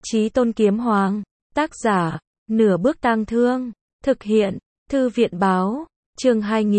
Chí Tôn Kiếm Hoàng. Tác giả, Nửa Bước Tang Thương. Thực hiện, Thư viện Báo. Chương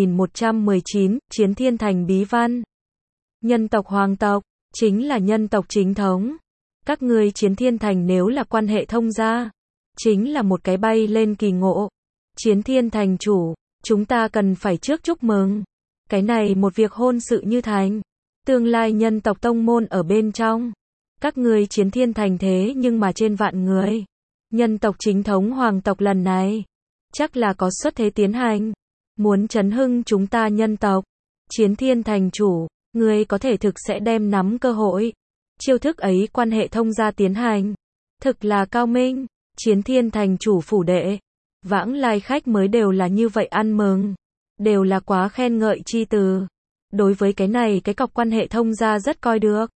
2119, Chiến Thiên Thành Bí Văn. Nhân tộc hoàng tộc, chính là nhân tộc chính thống. Các ngươi Chiến Thiên Thành nếu là quan hệ thông gia, chính là một cái bay lên kỳ ngộ. Chiến Thiên Thành chủ, chúng ta cần phải trước chúc mừng. Cái này một việc hôn sự như thành. Tương lai nhân tộc tông môn ở bên trong. Các ngươi Chiến Thiên Thành thế nhưng mà trên vạn người. Nhân tộc chính thống hoàng tộc lần này, chắc là có xuất thế tiến hành. Muốn chấn hưng chúng ta nhân tộc. Chiến Thiên Thành chủ, ngươi có thể thực sẽ đem nắm cơ hội. Chiêu thức ấy quan hệ thông gia tiến hành. Thực là cao minh. Chiến Thiên Thành chủ phủ đệ. Vãng lai khách mới đều là như vậy ăn mừng. Đều là quá khen ngợi chi từ. Đối với cái này cái cọc quan hệ thông gia rất coi được.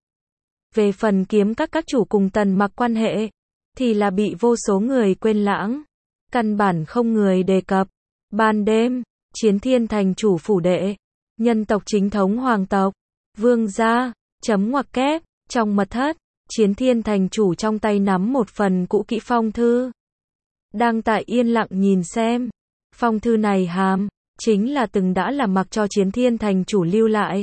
Về phần kiếm các chủ cùng Tần Mặc quan hệ, thì là bị vô số người quên lãng. Căn bản không người đề cập. Ban đêm, Chiến Thiên Thành chủ phủ đệ. Nhân tộc chính thống hoàng tộc. Vương gia, chấm ngoặc kép, trong mật thất. Chiến Thiên Thành chủ trong tay nắm một phần cũ kỹ phong thư. Đang tại yên lặng nhìn xem. Phong thư này hàm, chính là từng đã là mặc cho Chiến Thiên Thành chủ lưu lại.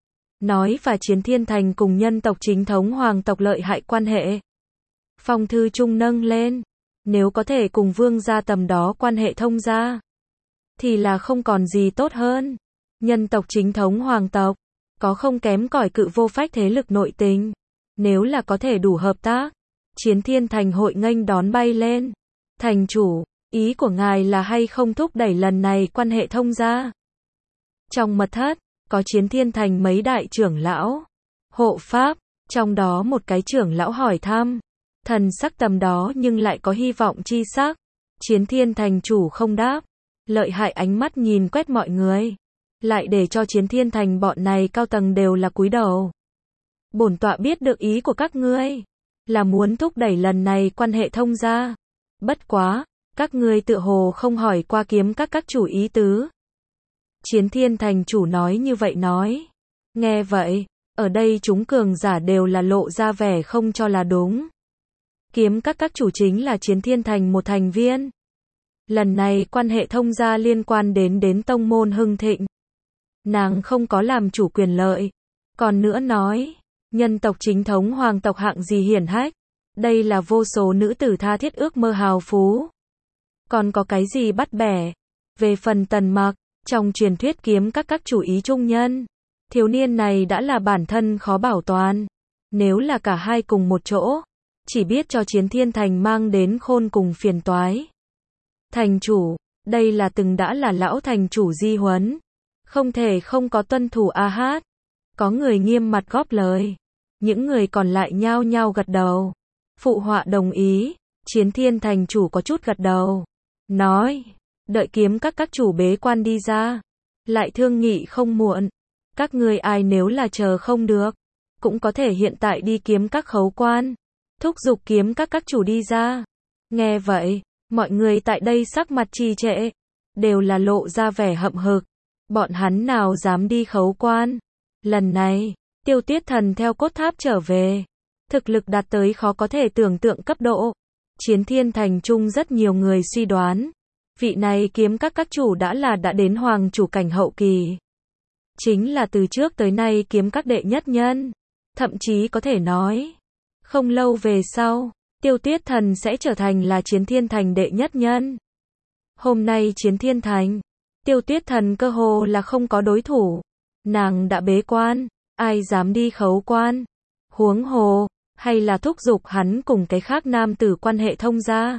Nói và Chiến Thiên Thành cùng nhân tộc chính thống hoàng tộc lợi hại quan hệ. Phong thư trung nâng lên. Nếu có thể cùng vương gia tầm đó quan hệ thông gia, thì là không còn gì tốt hơn. Nhân tộc chính thống hoàng tộc, có không kém cỏi cự vô phách thế lực nội tình. Nếu là có thể đủ hợp tác, Chiến Thiên Thành hội nghênh đón bay lên. Thành chủ, ý của ngài là hay không thúc đẩy lần này quan hệ thông gia? Trong mật thất, có Chiến Thiên Thành mấy đại trưởng lão, hộ pháp, trong đó một cái trưởng lão hỏi thăm. Thần sắc tầm đó nhưng lại có hy vọng chi sắc. Chiến Thiên Thành chủ không đáp. Lợi hại ánh mắt nhìn quét mọi người. Lại để cho Chiến Thiên Thành bọn này cao tầng đều là cúi đầu. Bổn tọa biết được ý của các ngươi. Là muốn thúc đẩy lần này quan hệ thông gia. Bất quá, các ngươi tựa hồ không hỏi qua kiếm các chủ ý tứ. Chiến Thiên Thành chủ nói như vậy nói. Nghe vậy, ở đây chúng cường giả đều là lộ ra vẻ không cho là đúng. Kiếm các chủ chính là Chiến Thiên Thành một thành viên. Lần này quan hệ thông gia liên quan đến tông môn hưng thịnh. Nàng không có làm chủ quyền lợi. Còn nữa nói, nhân tộc chính thống hoàng tộc hạng gì hiển hách. Đây là vô số nữ tử tha thiết ước mơ hào phú. Còn có cái gì bắt bẻ. Về phần Tần Mặc, trong truyền thuyết kiếm các chủ ý trung nhân. Thiếu niên này đã là bản thân khó bảo toàn. Nếu là cả hai cùng một chỗ, chỉ biết cho Chiến Thiên Thành mang đến khôn cùng phiền toái. Thành chủ, đây là từng đã là lão thành chủ di huấn. Không thể không có tuân thủ a hát. Có người nghiêm mặt góp lời. Những người còn lại nhao nhao gật đầu. Phụ họa đồng ý. Chiến Thiên Thành chủ có chút gật đầu. Nói, đợi kiếm các chủ bế quan đi ra. Lại thương nghị không muộn. Các ngươi ai nếu là chờ không được, cũng có thể hiện tại đi kiếm các khấu quan. Thúc giục kiếm các chủ đi ra. Nghe vậy, mọi người tại đây sắc mặt trì trệ, đều là lộ ra vẻ hậm hực. Bọn hắn nào dám đi khấu quan. Lần này, Tiêu Tiết Thần theo cốt tháp trở về. Thực lực đạt tới khó có thể tưởng tượng cấp độ. Chiến Thiên Thành chung rất nhiều người suy đoán. Vị này kiếm các chủ đã đến hoàng chủ cảnh hậu kỳ. Chính là từ trước tới nay kiếm các đệ nhất nhân. Thậm chí có thể nói, không lâu về sau, Tiêu Tiết Thần sẽ trở thành là Chiến Thiên Thành đệ nhất nhân. Hôm nay Chiến Thiên Thành, Tiêu Tiết Thần cơ hồ là không có đối thủ. Nàng đã bế quan, ai dám đi khấu quan. Huống hồ, hay là thúc giục hắn cùng cái khác nam tử quan hệ thông gia.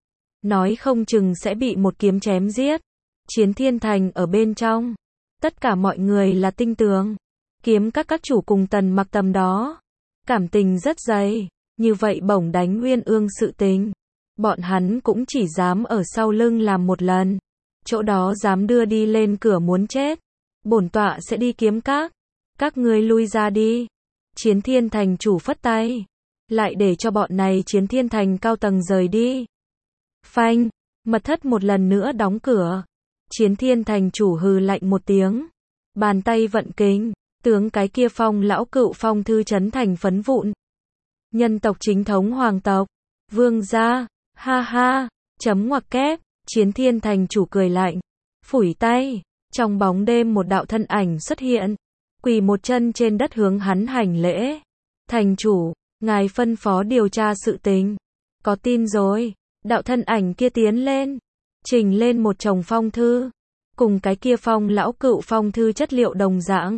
Nói không chừng sẽ bị một kiếm chém giết. Chiến Thiên Thành ở bên trong. Tất cả mọi người là tinh tường. Kiếm các chủ cùng Tần Mặc tầm đó. Cảm tình rất dày. Như vậy bổng đánh Uyên Ương sự tình. Bọn hắn cũng chỉ dám ở sau lưng làm một lần. Chỗ đó dám đưa đi lên cửa muốn chết. Bổn tọa sẽ đi kiếm các. Các ngươi lui ra đi. Chiến Thiên Thành chủ phất tay. Lại để cho bọn này Chiến Thiên Thành cao tầng rời đi. Phanh. Mật thất một lần nữa đóng cửa. Chiến Thiên Thành chủ hừ lạnh một tiếng. Bàn tay vận kính. Tướng cái kia phong lão cựu phong thư chấn thành phấn vụn. Nhân tộc chính thống hoàng tộc. Vương gia, ha ha, chấm ngoặc kép, Chiến Thiên thành chủ cười lạnh, phủi tay, trong bóng đêm một đạo thân ảnh xuất hiện, quỳ một chân trên đất hướng hắn hành lễ. Thành chủ, ngài phân phó điều tra sự tình. Có tin rồi, đạo thân ảnh kia tiến lên, trình lên một chồng phong thư, cùng cái kia phong lão cựu phong thư chất liệu đồng dạng.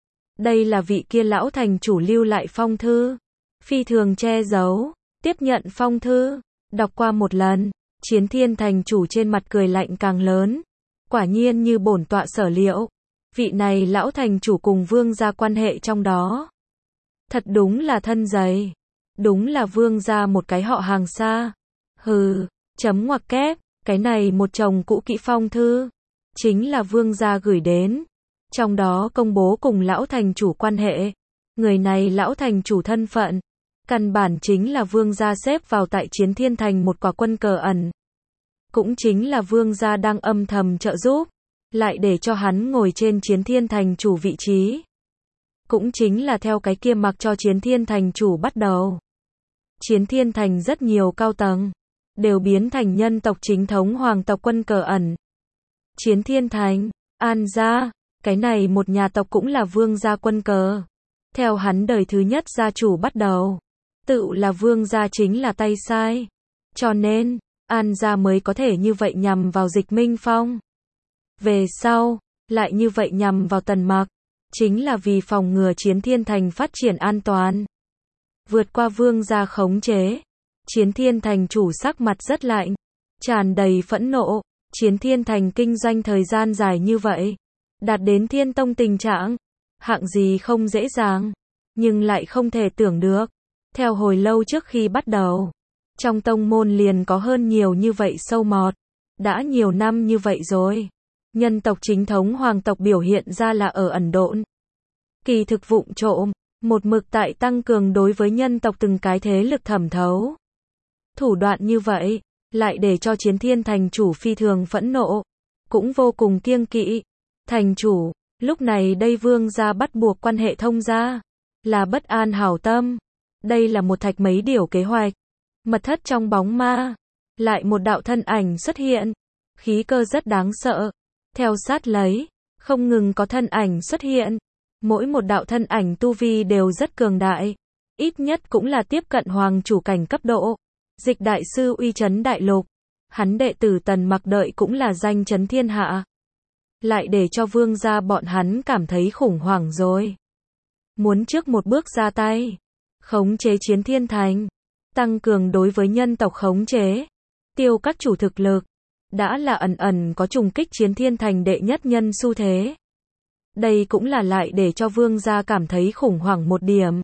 Đây là vị kia lão thành chủ lưu lại phong thư, phi thường che giấu, tiếp nhận phong thư, đọc qua một lần, Chiến Thiên thành chủ trên mặt cười lạnh càng lớn. Quả nhiên như bổn tọa sở liệu, vị này lão thành chủ cùng vương gia quan hệ trong đó. Thật đúng là thân dày, đúng là vương gia một cái họ hàng xa. Hừ, chấm ngoặc kép, cái này một chồng cũ kỹ phong thư, chính là vương gia gửi đến. Trong đó công bố cùng lão thành chủ quan hệ. Người này lão thành chủ thân phận, căn bản chính là vương gia xếp vào tại Chiến Thiên thành một quả quân cờ ẩn. Cũng chính là vương gia đang âm thầm trợ giúp, lại để cho hắn ngồi trên Chiến Thiên thành chủ vị trí. Cũng chính là theo cái kia mặc cho Chiến Thiên thành chủ bắt đầu. Chiến Thiên thành rất nhiều cao tầng, đều biến thành nhân tộc chính thống hoàng tộc quân cờ ẩn. Chiến Thiên thành, An gia, cái này một nhà tộc cũng là vương gia quân cờ. Theo hắn đời thứ nhất gia chủ bắt đầu, tự là vương gia chính là tay sai. Cho nên, An gia mới có thể như vậy nhằm vào Dịch Minh Phong. Về sau, lại như vậy nhằm vào Tần Mặc, chính là vì phòng ngừa Chiến Thiên thành phát triển an toàn. Vượt qua vương gia khống chế, Chiến Thiên thành chủ sắc mặt rất lạnh, tràn đầy phẫn nộ. Chiến Thiên thành kinh doanh thời gian dài như vậy, đạt đến thiên tông tình trạng, hạng gì không dễ dàng, nhưng lại không thể tưởng được. Theo hồi lâu trước khi bắt đầu, trong tông môn liền có hơn nhiều như vậy sâu mọt. Đã nhiều năm như vậy rồi, nhân tộc chính thống hoàng tộc biểu hiện ra là ở ẩn độn. Kỳ thực vụng trộm, một mực tại tăng cường đối với nhân tộc từng cái thế lực thẩm thấu. Thủ đoạn như vậy, lại để cho Chiến Thiên thành chủ phi thường phẫn nộ, cũng vô cùng kiêng kỵ. Thành chủ, lúc này đây vương gia bắt buộc quan hệ thông gia, là bất an hảo tâm. Đây là một thạch mấy điều kế hoạch. Mật thất trong bóng ma, lại một đạo thân ảnh xuất hiện, khí cơ rất đáng sợ. Theo sát lấy, không ngừng có thân ảnh xuất hiện, mỗi một đạo thân ảnh tu vi đều rất cường đại, ít nhất cũng là tiếp cận hoàng chủ cảnh cấp độ. Dịch đại sư uy chấn đại lục, hắn đệ tử Tần Mặc đợi cũng là danh chấn thiên hạ. Lại để cho vương gia bọn hắn cảm thấy khủng hoảng rồi. Muốn trước một bước ra tay, khống chế Chiến Thiên thành, tăng cường đối với nhân tộc khống chế, tiêu các chủ thực lực, đã là ẩn ẩn có trùng kích Chiến Thiên thành đệ nhất nhân xu thế. Đây cũng là lại để cho vương gia cảm thấy khủng hoảng một điểm.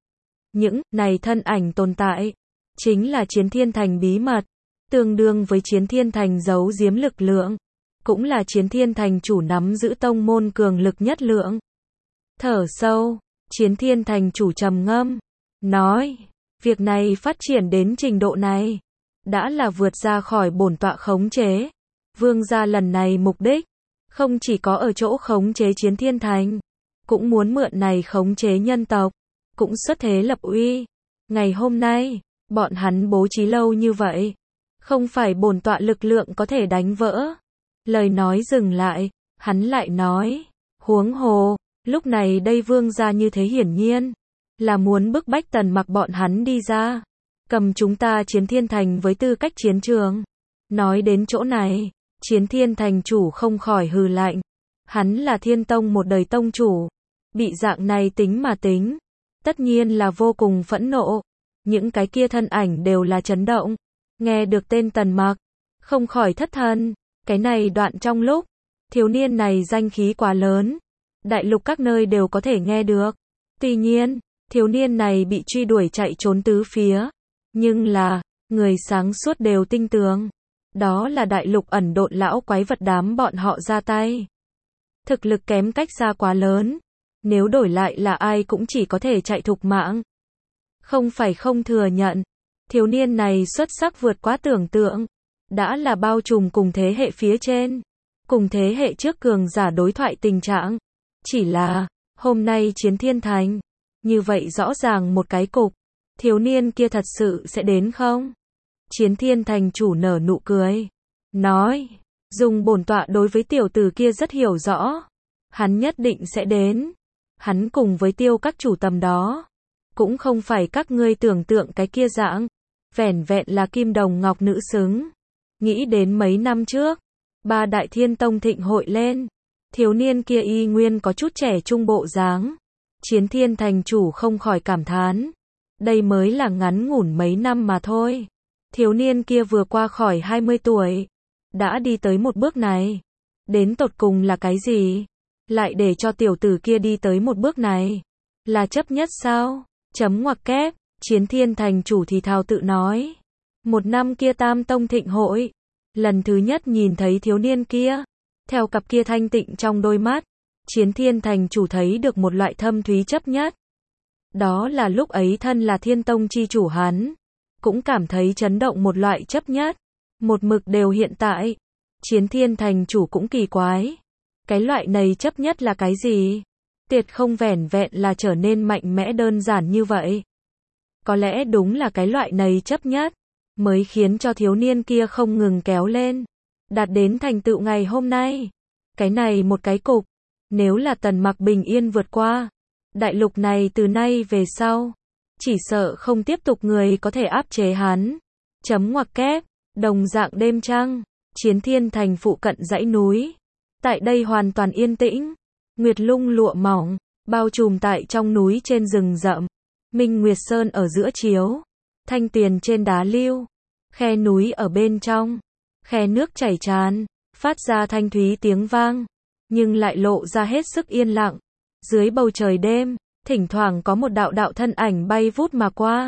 Những này thân ảnh tồn tại, chính là Chiến Thiên thành bí mật, tương đương với Chiến Thiên thành giấu giếm lực lượng, cũng là Chiến Thiên thành chủ nắm giữ tông môn cường lực nhất lượng. Thở sâu, Chiến Thiên thành chủ trầm ngâm, nói, việc này phát triển đến trình độ này, đã là vượt ra khỏi bổn tọa khống chế. Vương gia lần này mục đích, không chỉ có ở chỗ khống chế Chiến Thiên thành, cũng muốn mượn này khống chế nhân tộc, cũng xuất thế lập uy. Ngày hôm nay, bọn hắn bố trí lâu như vậy, không phải bổn tọa lực lượng có thể đánh vỡ. Lời nói dừng lại, hắn lại nói, huống hồ, lúc này đây vương gia như thế hiển nhiên, là muốn bức bách Tần Mặc bọn hắn đi ra, cầm chúng ta Chiến Thiên thành với tư cách chiến trường. Nói đến chỗ này, Chiến Thiên thành chủ không khỏi hừ lạnh, hắn là Thiên tông một đời tông chủ, bị dạng này tính mà tính, tất nhiên là vô cùng phẫn nộ. Những cái kia thân ảnh đều là chấn động, nghe được tên Tần Mặc, không khỏi thất thần. Cái này đoạn trong lúc, thiếu niên này danh khí quá lớn, đại lục các nơi đều có thể nghe được. Tuy nhiên, thiếu niên này bị truy đuổi chạy trốn tứ phía, nhưng là, người sáng suốt đều tin tưởng, đó là đại lục ẩn độn lão quái vật đám bọn họ ra tay. Thực lực kém cách xa quá lớn, nếu đổi lại là ai cũng chỉ có thể chạy thục mạng. Không phải không thừa nhận, thiếu niên này xuất sắc vượt quá tưởng tượng, đã là bao trùm cùng thế hệ phía trên, cùng thế hệ trước cường giả đối thoại tình trạng. Chỉ là, hôm nay Chiến Thiên thành, như vậy rõ ràng một cái cục, thiếu niên kia thật sự sẽ đến không? Chiến Thiên thành chủ nở nụ cười. Nói, dùng bổn tọa đối với tiểu tử kia rất hiểu rõ. Hắn nhất định sẽ đến. Hắn cùng với Tiêu các chủ tầm đó. Cũng không phải các ngươi tưởng tượng cái kia dạng. Vẻn vẹn là kim đồng ngọc nữ xứng. Nghĩ đến mấy năm trước. Ba đại thiên tông thịnh hội lên. Thiếu niên kia y nguyên có chút trẻ trung bộ dáng. Chiến Thiên thành chủ không khỏi cảm thán. Đây mới là ngắn ngủn mấy năm mà thôi. Thiếu niên kia vừa qua khỏi 20 tuổi. Đã đi tới một bước này. Đến tột cùng là cái gì? Lại để cho tiểu tử kia đi tới một bước này. Là chấp nhất sao? Chấm ngoặc kép. Chiến Thiên thành chủ thì thào tự nói. Một năm kia Tam Tông thịnh hội. Lần thứ nhất nhìn thấy thiếu niên kia. Theo cặp kia thanh tịnh trong đôi mắt. Chiến Thiên thành chủ thấy được một loại thâm thúy chấp nhất. Đó là lúc ấy thân là Thiên Tông chi chủ hắn. Cũng cảm thấy chấn động một loại chấp nhất. Một mực đều hiện tại. Chiến Thiên thành chủ cũng kỳ quái. Cái loại này chấp nhất là cái gì? Tiệt không vẻn vẹn là trở nên mạnh mẽ đơn giản như vậy. Có lẽ đúng là cái loại này chấp nhất. Mới khiến cho thiếu niên kia không ngừng kéo lên. Đạt đến thành tựu ngày hôm nay. Cái này một cái cục. Nếu là Tần Mặc bình yên vượt qua. Đại lục này từ nay về sau. Chỉ sợ không tiếp tục người có thể áp chế hắn. Chấm ngoặc kép. Đồng dạng đêm trăng. Chiến Thiên thành phụ cận dãy núi. Tại đây hoàn toàn yên tĩnh. Nguyệt lung lụa mỏng. Bao trùm tại trong núi trên rừng rậm. Minh Nguyệt Sơn ở giữa chiếu. Thanh tuyền trên đá lưu. Khe núi ở bên trong. Khe nước chảy tràn. Phát ra thanh thúy tiếng vang. Nhưng lại lộ ra hết sức yên lặng. Dưới bầu trời đêm. Thỉnh thoảng có một đạo đạo thân ảnh bay vút mà qua.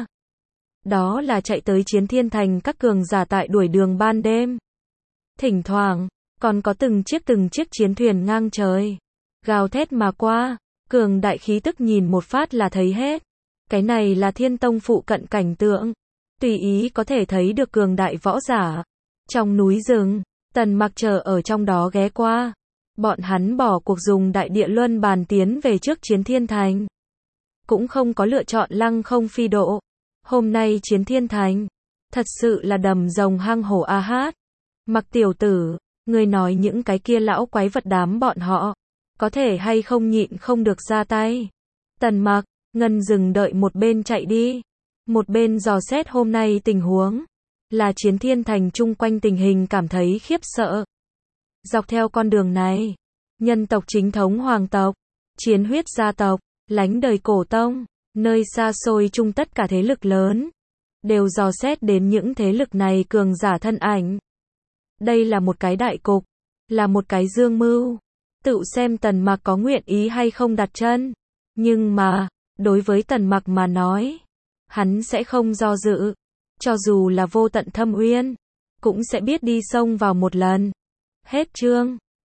Đó là chạy tới Chiến Thiên thành các cường giả tại đuổi đường ban đêm. Thỉnh thoảng, còn có từng chiếc chiến thuyền ngang trời. Gào thét mà qua, cường đại khí tức nhìn một phát là thấy hết. Cái này là Thiên Tông phụ cận cảnh tượng. Tùy ý có thể thấy được cường đại võ giả. Trong núi rừng, Tần Mặc chờ ở trong đó ghé qua. Bọn hắn bỏ cuộc dùng đại địa luân bàn tiến về trước Chiến Thiên thành. Cũng không có lựa chọn lăng không phi độ. Hôm nay Chiến Thiên thành, thật sự là đầm rồng hang hổ a hát. Mặc tiểu tử, ngươi nói những cái kia lão quái vật đám bọn họ, có thể hay không nhịn không được ra tay. Tần Mặc, ngân dừng đợi một bên chạy đi. Một bên dò xét hôm nay tình huống. Là Chiến Thiên thành chung quanh tình hình cảm thấy khiếp sợ. Dọc theo con đường này, nhân tộc chính thống hoàng tộc, chiến huyết gia tộc, lánh đời cổ tông, nơi xa xôi chung tất cả thế lực lớn, đều dò xét đến những thế lực này cường giả thân ảnh. Đây là một cái đại cục, là một cái dương mưu. Tự xem Tần Mặc có nguyện ý hay không đặt chân. Nhưng mà, đối với Tần Mặc mà nói, hắn sẽ không do dự. Cho dù là vô tận thâm uyên, cũng sẽ biết đi xông vào một lần. Hết chương.